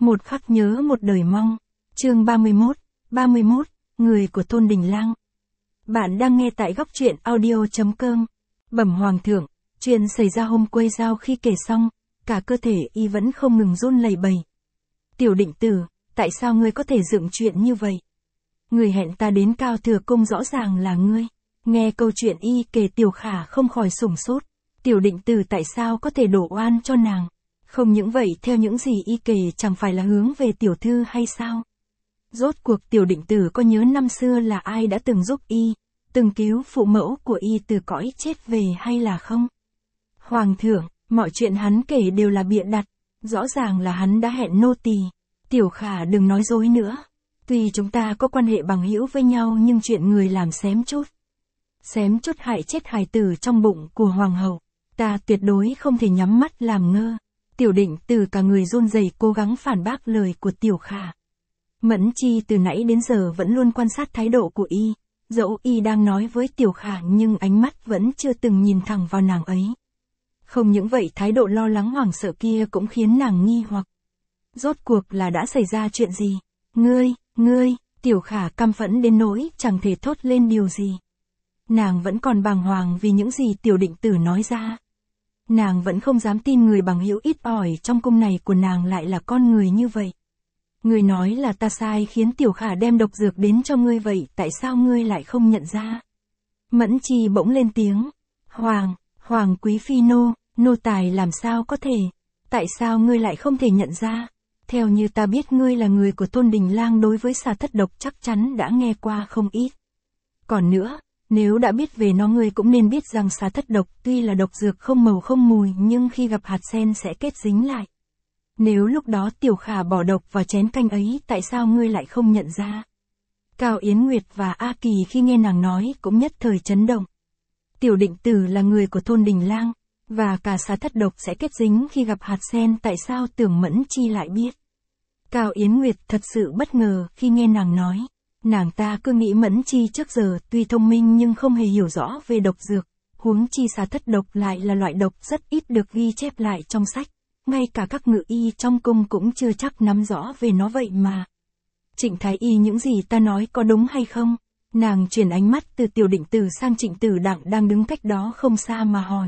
Một khắc nhớ một đời mong. Chương 31, người của thôn Đình Lang. Bạn đang nghe tại góc truyện audio.com. Bẩm hoàng thượng, chuyện xảy ra hôm quây giao khi kể xong, cả cơ thể y vẫn không ngừng run lẩy bẩy. Tiểu Định Tử, tại sao ngươi có thể dựng chuyện như vậy? Người hẹn ta đến Cao Thừa Cung rõ ràng là ngươi. Nghe câu chuyện y kể Tiểu Khả không khỏi sửng sốt. Tiểu Định Tử tại sao có thể đổ oan cho nàng? Không những vậy, theo những gì y kể chẳng phải là hướng về tiểu thư hay sao? Rốt cuộc Tiểu Định Tử có nhớ năm xưa là ai đã từng giúp y, từng cứu phụ mẫu của y từ cõi chết về hay là không? Hoàng thượng, mọi chuyện hắn kể đều là bịa đặt, rõ ràng là hắn đã hẹn nô tỳ. Tiểu Khả đừng nói dối nữa. Tuy chúng ta có quan hệ bằng hữu với nhau nhưng chuyện người làm xém chút hại chết hài tử trong bụng của hoàng hậu, ta tuyệt đối không thể nhắm mắt làm ngơ. Tiểu Định Tử cả người run rẩy cố gắng phản bác lời của Tiểu Khả. Mẫn Chi từ nãy đến giờ vẫn luôn quan sát thái độ của y, dẫu y đang nói với Tiểu Khả nhưng ánh mắt vẫn chưa từng nhìn thẳng vào nàng ấy. Không những vậy, thái độ lo lắng hoảng sợ kia cũng khiến nàng nghi hoặc. Rốt cuộc là đã xảy ra chuyện gì? Ngươi, Tiểu Khả căm phẫn đến nỗi chẳng thể thốt lên điều gì. Nàng vẫn còn bàng hoàng vì những gì Tiểu Định Tử nói ra. Nàng vẫn không dám tin người bằng hữu ít ỏi trong cung này của nàng lại là con người như vậy. Ngươi nói là ta sai khiến Tiểu Khả đem độc dược đến cho ngươi vậy, tại sao ngươi lại không nhận ra? Mẫn Chi bỗng lên tiếng. Hoàng quý phi nô tài làm sao có thể? Tại sao ngươi lại không thể nhận ra? Theo như ta biết, ngươi là người của thôn Đình Lang, đối với xà thất độc chắc chắn đã nghe qua không ít. Còn nữa, nếu đã biết về nó, ngươi cũng nên biết rằng xà thất độc tuy là độc dược không màu không mùi nhưng khi gặp hạt sen sẽ kết dính lại. Nếu lúc đó Tiểu Khả bỏ độc vào chén canh ấy, tại sao ngươi lại không nhận ra? Cao Yến Nguyệt và A Kỳ khi nghe nàng nói cũng nhất thời chấn động. Tiểu Định Tử là người của thôn Đình Lang, và cả xà thất độc sẽ kết dính khi gặp hạt sen, tại sao Tưởng Mẫn Chi lại biết? Cao Yến Nguyệt thật sự bất ngờ khi nghe nàng nói. Nàng ta cứ nghĩ Mẫn Chi trước giờ tuy thông minh nhưng không hề hiểu rõ về độc dược, huống chi xà thất độc lại là loại độc rất ít được ghi chép lại trong sách, ngay cả các ngự y trong cung cũng chưa chắc nắm rõ về nó vậy mà. Trịnh Thái Y, những gì ta nói có đúng hay không? Nàng chuyển ánh mắt từ Tiểu Định Tử sang Trịnh Tử Đặng đang đứng cách đó không xa mà hỏi.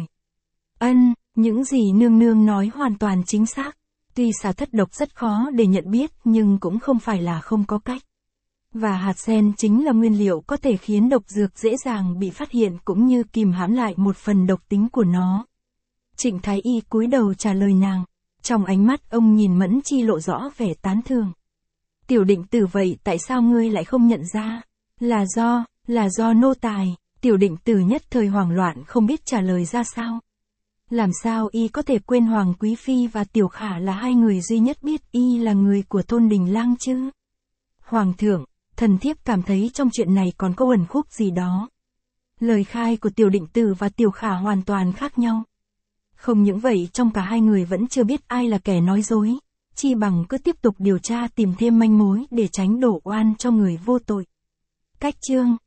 Những gì nương nương nói hoàn toàn chính xác. Tuy xà thất độc rất khó để nhận biết nhưng cũng không phải là không có cách. Và hạt sen chính là nguyên liệu có thể khiến độc dược dễ dàng bị phát hiện cũng như kìm hãm lại một phần độc tính của nó. Trịnh Thái Y cúi đầu trả lời nàng. Trong ánh mắt ông nhìn Mẫn Chi lộ rõ vẻ tán thưởng. Tiểu Định Tử, vậy tại sao ngươi lại không nhận ra? Là do nô tài. Tiểu Định Tử nhất thời hoảng loạn không biết trả lời ra sao. Làm sao y có thể quên Hoàng quý phi và Tiểu Khả là hai người duy nhất biết y là người của thôn Đình Lang chứ? Hoàng thượng, thần thiếp cảm thấy trong chuyện này còn có uẩn khúc gì đó. Lời khai của Tiểu Định Tử và Tiểu Khả hoàn toàn khác nhau. Không những vậy, trong cả hai người vẫn chưa biết ai là kẻ nói dối, chi bằng cứ tiếp tục điều tra tìm thêm manh mối để tránh đổ oan cho người vô tội. Cách chương